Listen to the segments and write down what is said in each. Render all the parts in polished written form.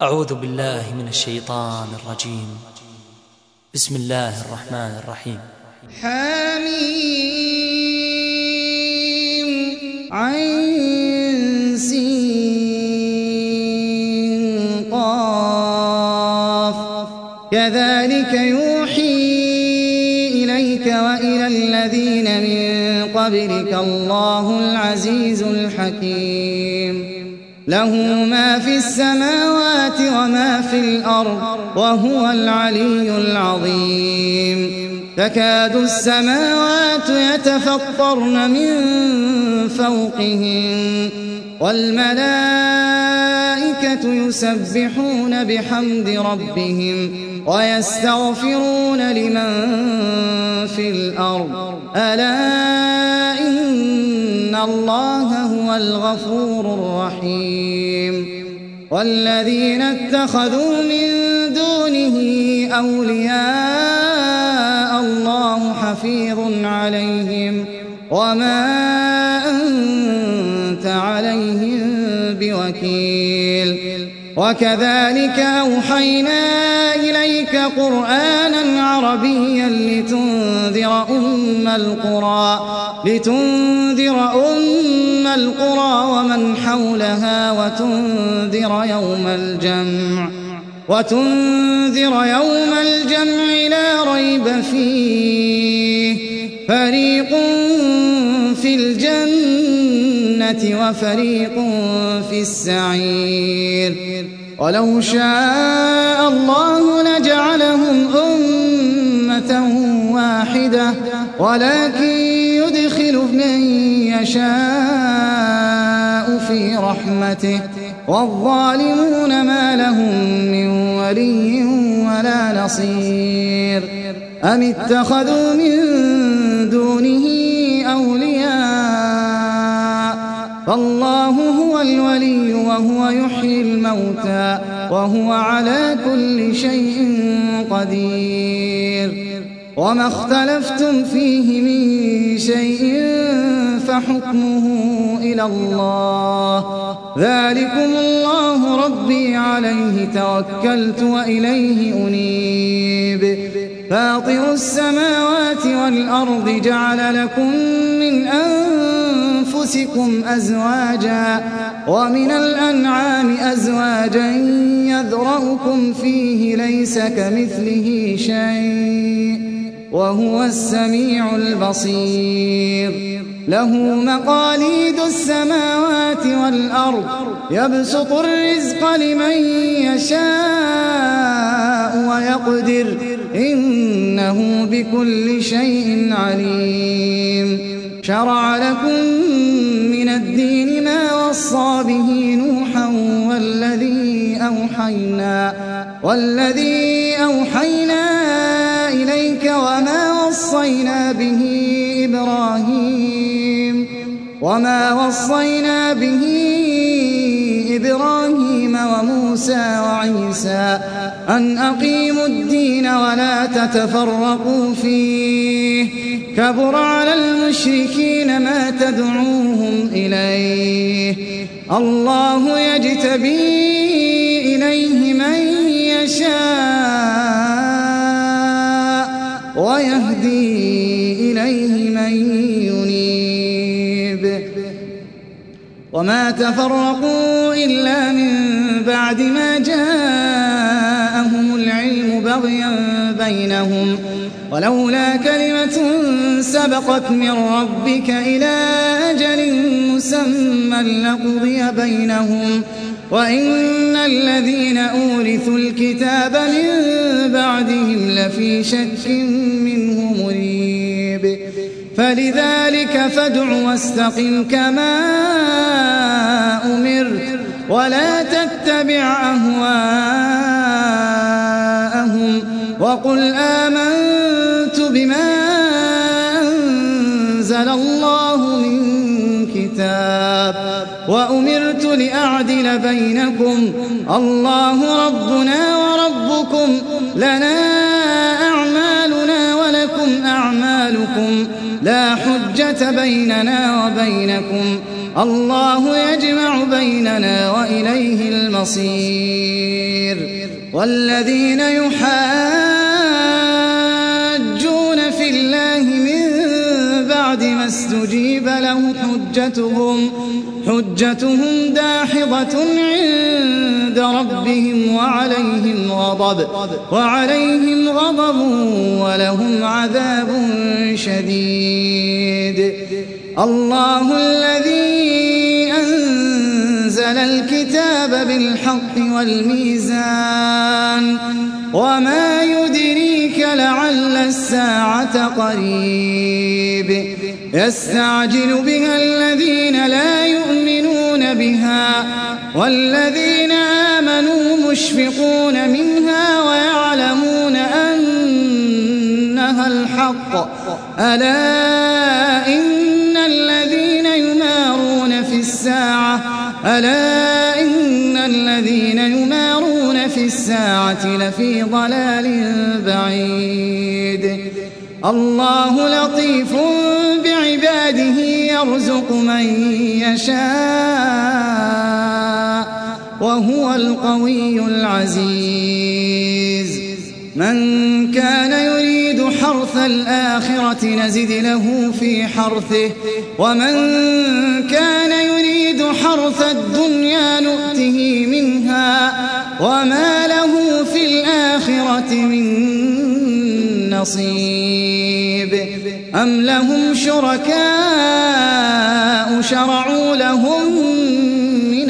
أعوذ بالله من الشيطان الرجيم. بسم الله الرحمن الرحيم. حميم عين سين قاف كذلك يوحي إليك وإلى الذين من قبلك الله العزيز الحكيم له ما في السماوات وما في الأرض وهو العلي العظيم تكاد السماوات يتفطرن من فوقهن والملائكة يسبحون بحمد ربهم ويستغفرون لمن في الأرض ألا إن الله هو الغفور الرحيم والذين اتخذوا من دونه أولياء الله حفيظ عليهم وما أنت عليهم بوكيل وكذلك أوحينا إليك قرآنا عربيا لتنذر أم القرى ومن حولها وتنذر يوم الجمع لا ريب فيه فريق في الجنة وفريق في السعير ولو شاء الله لجعلهم أمة واحدة ولكن يدخل من يشاء في رحمته والظالمون ما لهم من ولي ولا نصير أم اتخذوا من دونه أولياء فالله هو الولي وهو يحيي الموتى وهو على كل شيء قدير وما اختلفتم فيه من شيء فحكمه إلى الله ذلكم الله ربي عليه توكلت وإليه أنيب فاطر السماوات والأرض جعل لكم من أنفسكم أزواجا ومن الأنعام أزواجا يذرأكم فيه ليس كمثله شيء وهو السميع البصير له مقاليد السماوات والأرض يبسط الرزق لمن يشاء ويقدر إنه بكل شيء عليم شرع لكم من الدين ما وصى به نوحا والذي أوحينا إليك وما وصينا به إبراهيم وموسى وعيسى أن أقيموا الدين ولا تتفرقوا فيه كبر على المشركين ما تدعوهم إليه الله يجتبي إليه من يشاء ويهدي إليه من ينيب وما تفرقوا إلا من بعد ما جاءهم العلم بغيا بينهم ولولا كلمة سبقت من ربك إلى أجل مسمى لقضي بينهم وإن الذين أورثوا الكتاب من بعدهم لفي شك منه مريب فلذلك فادع واستقم كما أمرت ولا تتبع أهواءهم وقل آمنت بما أنزل الله من كتاب وأمرت لأعدل بينكم الله ربنا وربكم لنا أعمالنا ولكم أعمالكم لا حجة بيننا وبينكم الله يجمع بيننا وإليه المصير. والذين يحاجون في الله من بعد ما استجيب له حجتهم داحضة عند ربهم وعليهم غضب ولهم عذاب شديد. الله الذي أنزل الكتاب بالحق والميزان وما يدريك لعل الساعة قريب يستعجل بها الذين لا يؤمنون بها والذين آمنوا مشفقون منها ويعلمون أنها الحق ألا إن الذين يمارون في الساعة لفي ضلال بعيد. الله لطيف بعباده يرزق من يشاء وهو القوي العزيز. من كان يريد حرث الآخرة نزد له في حرثه ومن كان يريد حرث الدنيا نؤته منها وما له في الآخرة من نصيب. أم لهم شركاء شرعوا لهم من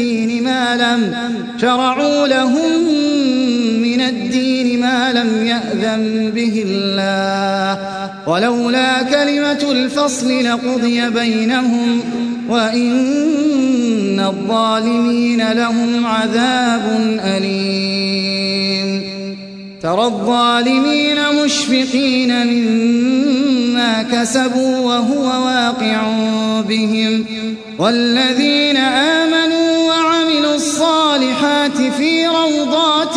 الدين ما لم يأذن به الله ولولا كلمة الفصل لقضي بينهم وإن الظالمين لهم عذاب أليم. ترى الظالمين مشفقين مما كسبوا وهو واقع بهم والذين آمنوا وعملوا الصالحات في روضات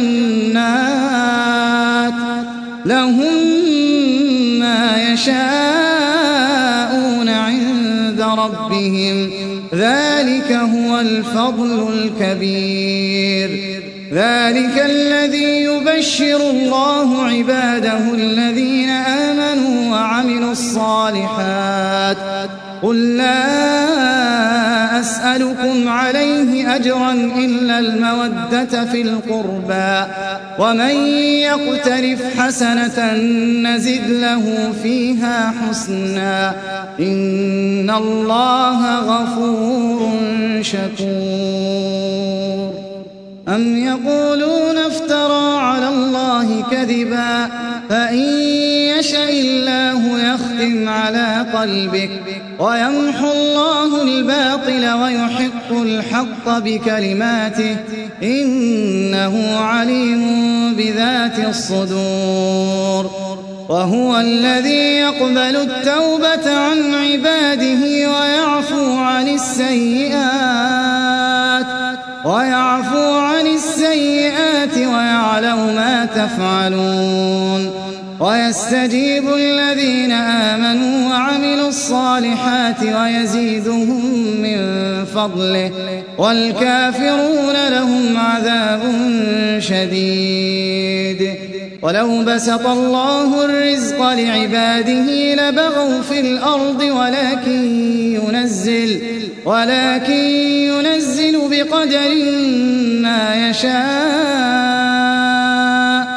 الجنات لهم ما يشاءون عند ربهم ذلك هو الفضل الكبير. ذلك الذي يبشر الله عباده الذين آمنوا وعملوا الصالحات قل لا أسألكم عليه أجرا إلا المودة في القربى ومن يقترف حسنة نزد له فيها حسنا إن الله غفور شكور. أم يقولون افترى على الله كذبا فإن يشأ الله يختم على قلبك ويمحو الله الباطل ويحق الحق بكلماته إنه عليم بذات الصدور. وهو الذي يقبل التوبة عن عباده ويعفو عن السيئات ويعلم ما تفعلون ويستجيب الذين آمنوا وعملوا الصالحات ويزيدهم من فضله والكافرون لهم عذاب شديد. ولو بسط الله الرزق لعباده لبغوا في الأرض ولكن ينزل بقدر ما يشاء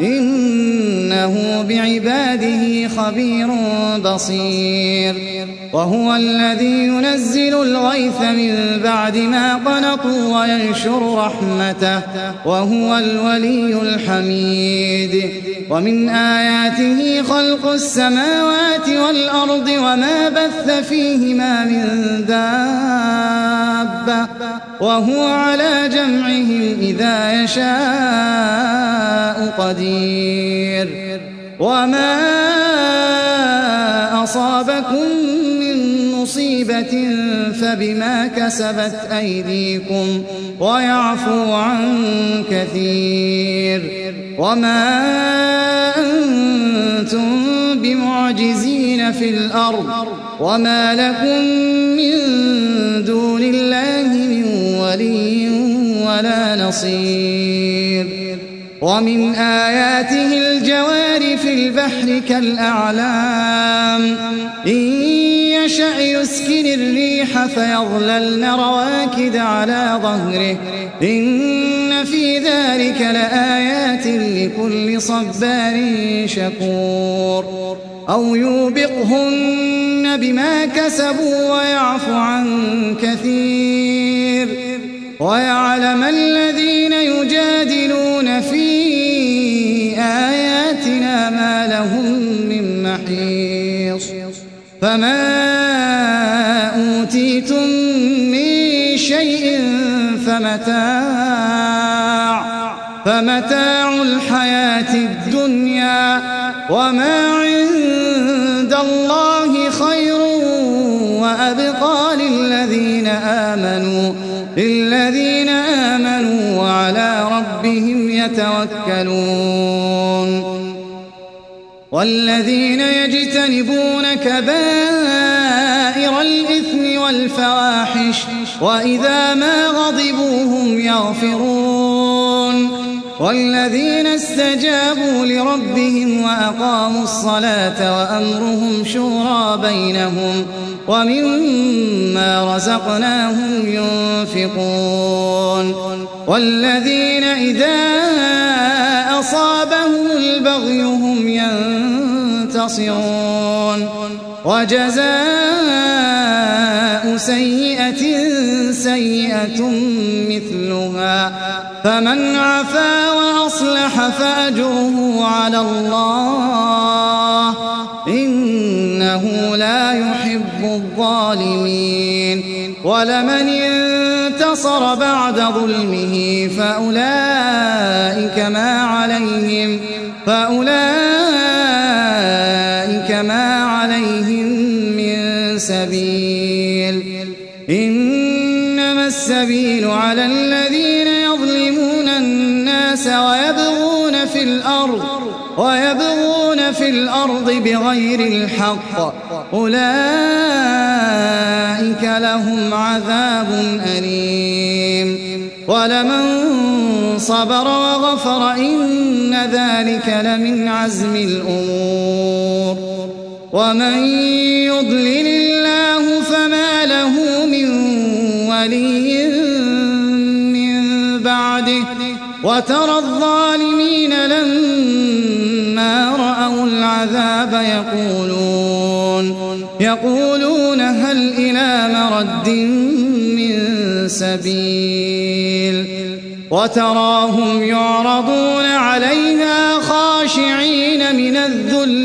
إنه بعباده خبير بصير. وهو الذي ينزل الغيث من بعد ما قنطوا وينشر رحمته وهو الولي الحميد. ومن آياته خلق السماوات والأرض وما بث فيهما من دابة وهو على جمعهم إذا يشاء قدير. وما أصابكم من مصيبة فبما كسبت أيديكم ويعفو عن كثير. وما أنتم بمعجزين في الأرض وما لكم من دون الله من ولي ولا نصير. ومن آياته الجوار في البحر كالأعلام إن يشأ يسكن الريح فيظللن رواكد على ظهره إن في ذلك لآيات لكل صبار شكور. أو يوبقهن بما كسبوا ويعفو عن كثير ويعلم الذين يجادلون في آياتنا ما لهم من محيص. فما أوتيتم من شيء فمتاع الحياة الدنيا وما عند الله خير وأبقى للذين آمنوا وعلى ربهم يتوكلون. والذين يجتنبون كبائر الإثم والفواحش وإذا ما غضبوا هم يغفرون. والذين استجابوا لربهم وأقاموا الصلاة وأمرهم شورى بينهم ومما رزقناهم ينفقون. والذين إذا أصابهم البغي هم ينتصرون. وجزاء سيئة سيئة مثلها فمن عفا وأصلح فأجره على الله إنه لا يحب الظالمين. ولمن انتصر بعد ظلمه فأولئك ما عليهم من سبيل. إنما السبيل على الذين يظلمون الناس ويبغون في الأرض بغير الحق أولئك لهم عذاب أليم. ولمن صبر وغفر إن ذلك لمن عزم الأمور. ومن يضلل الله فما له من ولي من بعده. وترى الظالمين لما رأوا العذاب يقولون هل إلى مرد من سبيل. وتراهم يعرضون عليها خاشعين من الذل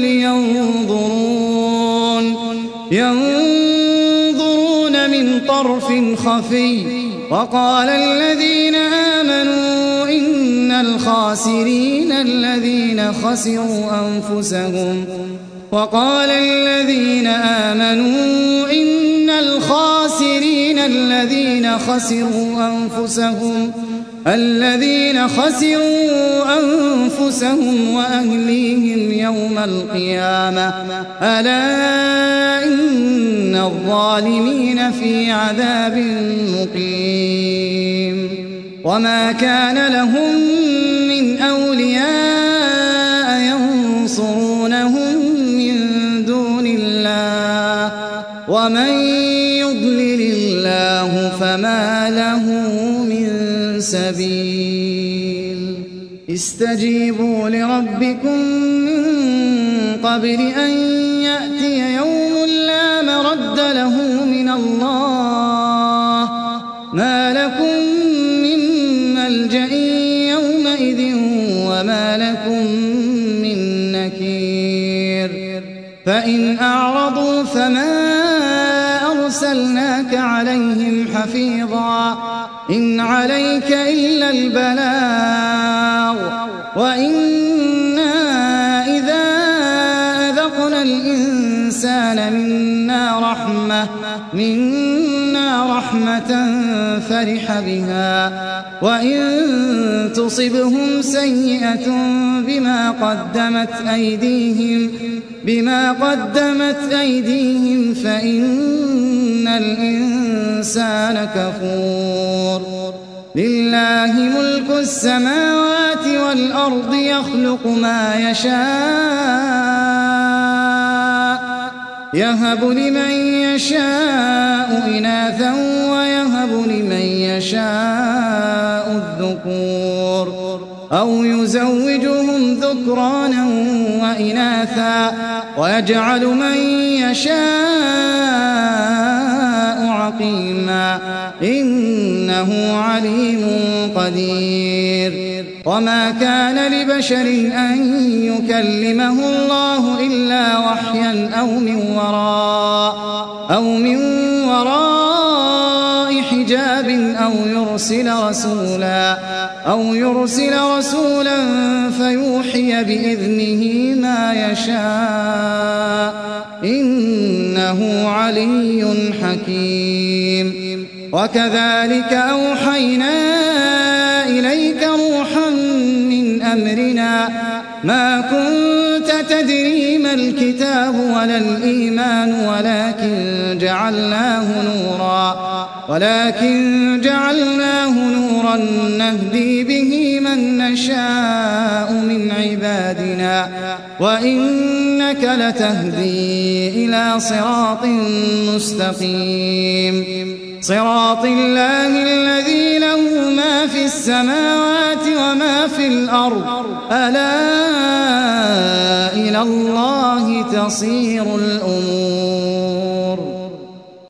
ينظرون من طرف خفي. وقال الذين آمنوا إن الخاسرين الذين خسروا أنفسهم وأهليهم يوم القيامة ألا إن الظالمين في عذاب مقيم. وما كان لهم من أولياء ينصرونهم من دون الله ومن يضلل الله فما له من سبيل. استجيبوا لربكم من قبل أن يأتي يوم لا مرد له من الله ما لكم من ملجأ يومئذ وما لكم من نكير. فإن أعرضوا فما أرسلناك عليهم حفيظا إن عليك إلا البلاغ وإنا إذا أذقنا الإنسان منا رحمة فرح بها وإن تصبهم سيئة بما قدمت أيديهم فإن الإنسان كفور. لله ملك السماوات والأرض يخلق ما يشاء يهب لمن يشاء إناثا ويهب لمن يشاء الذكور أو يزوجهم ذكرانا وإناثا ويجعل من يشاء عقيما إنه عليم قدير وما كان لبشر أن يكلمه الله إلا وحيا أو من وراء حجاب أو يرسل رسولا فيوحي بإذنه ما يشاء إنه علي حكيم وكذلك أوحينا إليك روحا من أمرنا ما كنت تدري ما الكتاب ولا الإيمان ولكن جعلناه نورا نهدي به من نشاء من عبادنا وإنك لتهدي إلى صراط مستقيم صراط الله الذي له ما في السماوات وما في الأرض ألا إلى الله تصير الأمور